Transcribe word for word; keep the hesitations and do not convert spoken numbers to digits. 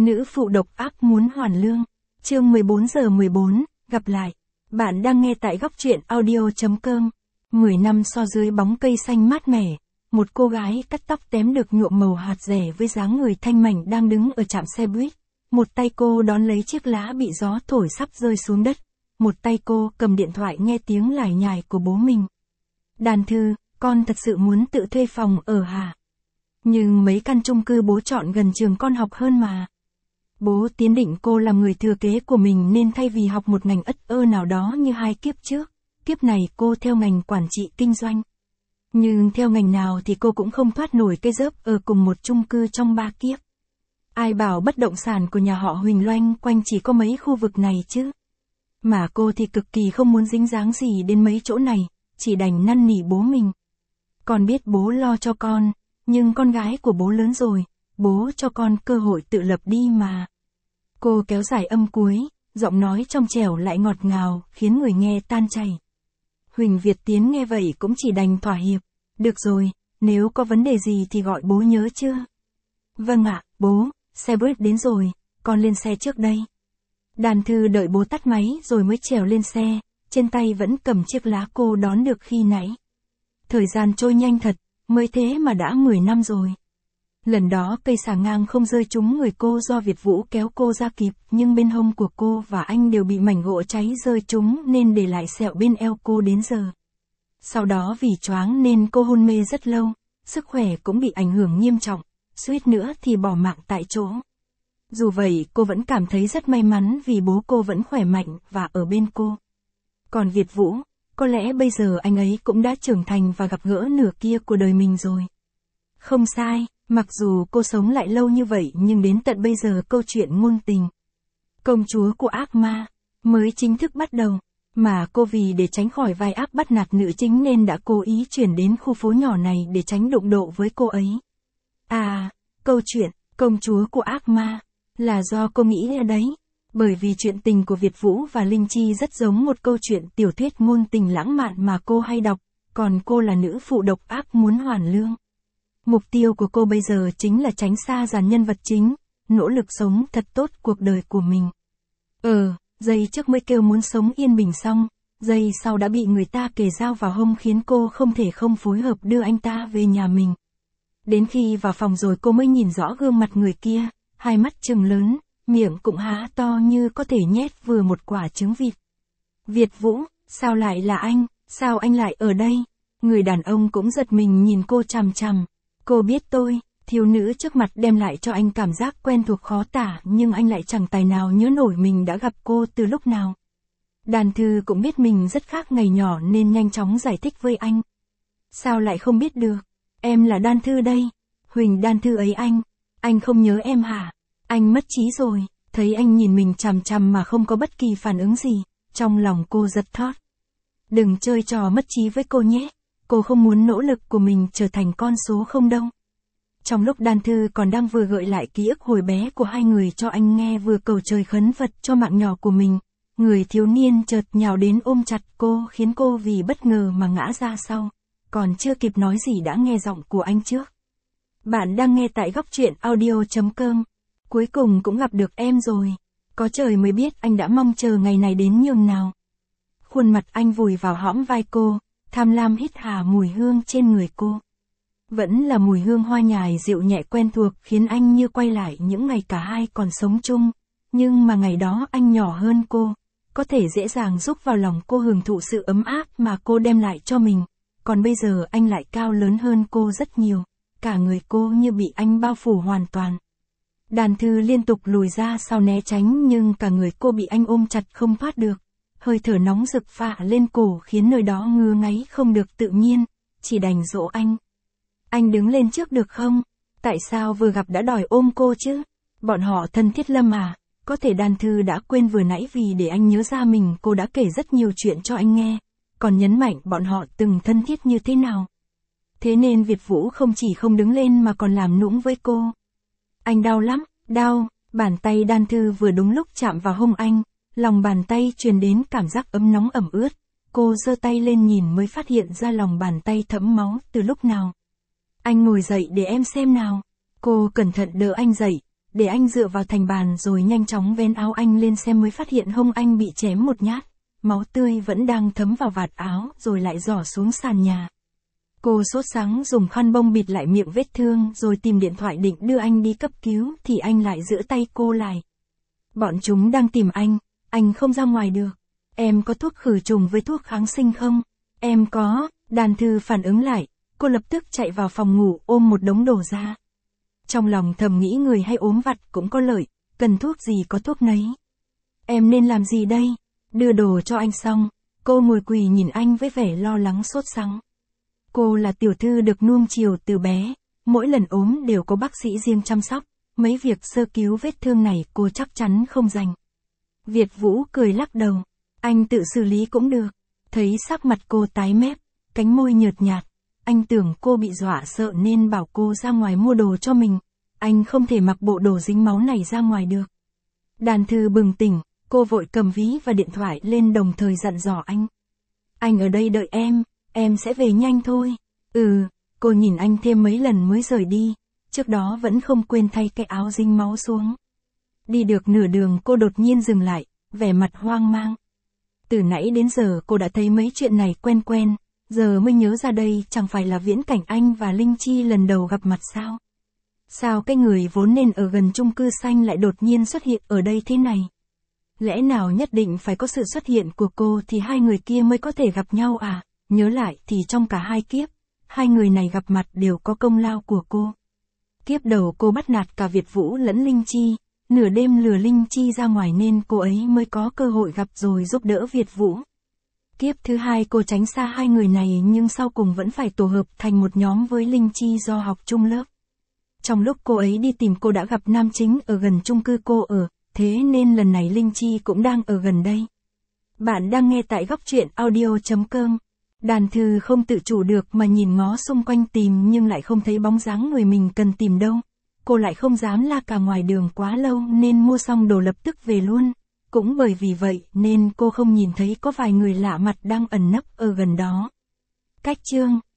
Nữ phụ độc ác muốn hoàn lương. Chương mười bốn giờ mười bốn, gặp lại. Bạn đang nghe tại góc truyện audio.com. mười năm so dưới bóng cây xanh mát mẻ, một cô gái cắt tóc tém được nhuộm màu hạt rẻ với dáng người thanh mảnh đang đứng ở trạm xe buýt. Một tay cô đón lấy chiếc lá bị gió thổi sắp rơi xuống đất. Một tay cô cầm điện thoại nghe tiếng lải nhải của bố mình. Đàn Thư, con thật sự muốn tự thuê phòng ở hả? Nhưng mấy căn chung cư bố chọn gần trường con học hơn mà. Bố tiến định cô làm người thừa kế của mình nên thay vì học một ngành ất ơ nào đó như hai kiếp trước, kiếp này cô theo ngành quản trị kinh doanh. Nhưng theo ngành nào thì cô cũng không thoát nổi cái dớp ở cùng một chung cư trong ba kiếp. Ai bảo bất động sản của nhà họ Huỳnh loanh quanh chỉ có mấy khu vực này chứ. Mà cô thì cực kỳ không muốn dính dáng gì đến mấy chỗ này, chỉ đành năn nỉ bố mình. Con biết bố lo cho con, nhưng con gái của bố lớn rồi, bố cho con cơ hội tự lập đi mà. Cô kéo dài âm cuối, giọng nói trong trẻo lại ngọt ngào, khiến người nghe tan chảy. Huỳnh Việt Tiến nghe vậy cũng chỉ đành thỏa hiệp. Được rồi, nếu có vấn đề gì thì gọi bố nhớ chưa? Vâng ạ, bố, xe buýt đến rồi, con lên xe trước đây. Đàn Thư đợi bố tắt máy rồi mới trèo lên xe, trên tay vẫn cầm chiếc lá cô đón được khi nãy. Thời gian trôi nhanh thật, mới thế mà đã mười năm rồi. Lần đó cây xà ngang không rơi trúng người cô do Việt Vũ kéo cô ra kịp, nhưng bên hông của cô và anh đều bị mảnh gỗ cháy rơi trúng nên để lại sẹo bên eo cô đến giờ. Sau đó vì choáng nên cô hôn mê rất lâu, sức khỏe cũng bị ảnh hưởng nghiêm trọng, suýt nữa thì bỏ mạng tại chỗ. Dù vậy cô vẫn cảm thấy rất may mắn vì bố cô vẫn khỏe mạnh và ở bên cô. Còn Việt Vũ, có lẽ bây giờ anh ấy cũng đã trưởng thành và gặp gỡ nửa kia của đời mình rồi. Không sai, mặc dù cô sống lại lâu như vậy nhưng đến tận bây giờ câu chuyện ngôn tình công chúa của ác ma mới chính thức bắt đầu. Mà cô vì để tránh khỏi vai ác bắt nạt nữ chính nên đã cố ý chuyển đến khu phố nhỏ này để tránh đụng độ với cô ấy. À, câu chuyện công chúa của ác ma là do cô nghĩ ra đấy. Bởi vì chuyện tình của Việt Vũ và Linh Chi rất giống một câu chuyện tiểu thuyết ngôn tình lãng mạn mà cô hay đọc, còn cô là nữ phụ độc ác muốn hoàn lương. Mục tiêu của cô bây giờ chính là tránh xa dàn nhân vật chính, nỗ lực sống thật tốt cuộc đời của mình. Ờ, giây trước mới kêu muốn sống yên bình xong, giây sau đã bị người ta kề dao vào hông khiến cô không thể không phối hợp đưa anh ta về nhà mình. Đến khi vào phòng rồi cô mới nhìn rõ gương mặt người kia, hai mắt trừng lớn, miệng cũng há to như có thể nhét vừa một quả trứng vịt. Việt Vũ, sao lại là anh, sao anh lại ở đây? Người đàn ông cũng giật mình nhìn cô chằm chằm. Cô biết tôi, thiếu nữ trước mặt đem lại cho anh cảm giác quen thuộc khó tả nhưng anh lại chẳng tài nào nhớ nổi mình đã gặp cô từ lúc nào. Đàn Thư cũng biết mình rất khác ngày nhỏ nên nhanh chóng giải thích với anh. Sao lại không biết được? Em là Đan Thư đây. Huỳnh Đan Thư ấy anh. Anh không nhớ em hả? Anh mất trí rồi. Thấy anh nhìn mình chằm chằm mà không có bất kỳ phản ứng gì, trong lòng cô giật thót. Đừng chơi trò mất trí với cô nhé. Cô không muốn nỗ lực của mình trở thành con số không đâu. Trong lúc Đan Thư còn đang vừa gợi lại ký ức hồi bé của hai người cho anh nghe vừa cầu trời khấn Phật cho mạng nhỏ của mình, người thiếu niên chợt nhào đến ôm chặt cô khiến cô vì bất ngờ mà ngã ra sau. Còn chưa kịp nói gì đã nghe giọng của anh trước. Bạn đang nghe tại góc truyện audio.com. Cuối cùng cũng gặp được em rồi. Có trời mới biết anh đã mong chờ ngày này đến nhường nào. Khuôn mặt anh vùi vào hõm vai cô, tham lam hít hà mùi hương trên người cô. Vẫn là mùi hương hoa nhài dịu nhẹ quen thuộc khiến anh như quay lại những ngày cả hai còn sống chung. Nhưng mà ngày đó anh nhỏ hơn cô, có thể dễ dàng giúp vào lòng cô hưởng thụ sự ấm áp mà cô đem lại cho mình. Còn bây giờ anh lại cao lớn hơn cô rất nhiều, cả người cô như bị anh bao phủ hoàn toàn. Đàn Thư liên tục lùi ra sau né tránh nhưng cả người cô bị anh ôm chặt không thoát được. Hơi thở nóng rực phả lên cổ khiến nơi đó ngứa ngáy không được tự nhiên, chỉ đành dỗ anh. Anh đứng lên trước được không? Tại sao vừa gặp đã đòi ôm cô chứ? Bọn họ thân thiết lắm à? Có thể Đan Thư đã quên vừa nãy vì để anh nhớ ra mình cô đã kể rất nhiều chuyện cho anh nghe, còn nhấn mạnh bọn họ từng thân thiết như thế nào. Thế nên Việt Vũ không chỉ không đứng lên mà còn làm nũng với cô. Anh đau lắm, đau, bàn tay Đan Thư vừa đúng lúc chạm vào hông anh, lòng bàn tay truyền đến cảm giác ấm nóng ẩm ướt. Cô giơ tay lên nhìn mới phát hiện ra lòng bàn tay thấm máu từ lúc nào. Anh ngồi dậy để em xem nào. Cô cẩn thận đỡ anh dậy, để anh dựa vào thành bàn rồi nhanh chóng vén áo anh lên xem mới phát hiện hông anh bị chém một nhát. Máu tươi vẫn đang thấm vào vạt áo rồi lại rỏ xuống sàn nhà. Cô sốt sắng dùng khăn bông bịt lại miệng vết thương rồi tìm điện thoại định đưa anh đi cấp cứu thì anh lại giữ tay cô lại. Bọn chúng đang tìm anh, anh không ra ngoài được. Em có thuốc khử trùng với thuốc kháng sinh không? Em có, Đàn Thư phản ứng lại, cô lập tức chạy vào phòng ngủ ôm một đống đồ ra. Trong lòng thầm nghĩ người hay ốm vặt cũng có lợi, cần thuốc gì có thuốc nấy. Em nên làm gì đây? Đưa đồ cho anh xong, cô ngồi quỳ nhìn anh với vẻ lo lắng sốt sắng. Cô là tiểu thư được nuông chiều từ bé, mỗi lần ốm đều có bác sĩ riêng chăm sóc, mấy việc sơ cứu vết thương này cô chắc chắn không rành. Việt Vũ cười lắc đầu, anh tự xử lý cũng được. Thấy sắc mặt cô tái mét, cánh môi nhợt nhạt, anh tưởng cô bị dọa sợ nên bảo cô ra ngoài mua đồ cho mình. Anh không thể mặc bộ đồ dính máu này ra ngoài được. Đàn Thư bừng tỉnh, cô vội cầm ví và điện thoại lên đồng thời dặn dò anh. Anh ở đây đợi em, em sẽ về nhanh thôi. Ừ, cô nhìn anh thêm mấy lần mới rời đi, trước đó vẫn không quên thay cái áo dính máu xuống. Đi được nửa đường cô đột nhiên dừng lại, vẻ mặt hoang mang. Từ nãy đến giờ cô đã thấy mấy chuyện này quen quen, giờ mới nhớ ra đây chẳng phải là viễn cảnh anh và Linh Chi lần đầu gặp mặt sao? Sao cái người vốn nên ở gần chung cư xanh lại đột nhiên xuất hiện ở đây thế này? Lẽ nào nhất định phải có sự xuất hiện của cô thì hai người kia mới có thể gặp nhau à? Nhớ lại thì trong cả hai kiếp, hai người này gặp mặt đều có công lao của cô. Kiếp đầu cô bắt nạt cả Việt Vũ lẫn Linh Chi, nửa đêm lừa Linh Chi ra ngoài nên cô ấy mới có cơ hội gặp rồi giúp đỡ Việt Vũ. Kiếp thứ hai cô tránh xa hai người này nhưng sau cùng vẫn phải tổ hợp thành một nhóm với Linh Chi do học chung lớp. Trong lúc cô ấy đi tìm cô đã gặp nam chính ở gần chung cư cô ở, thế nên lần này Linh Chi cũng đang ở gần đây. Bạn đang nghe tại góc truyện audio chấm com. Đàn Thư không tự chủ được mà nhìn ngó xung quanh tìm nhưng lại không thấy bóng dáng người mình cần tìm đâu. Cô lại không dám la cà ngoài đường quá lâu nên mua xong đồ lập tức về luôn. Cũng bởi vì vậy nên cô không nhìn thấy có vài người lạ mặt đang ẩn nấp ở gần đó. Cách chương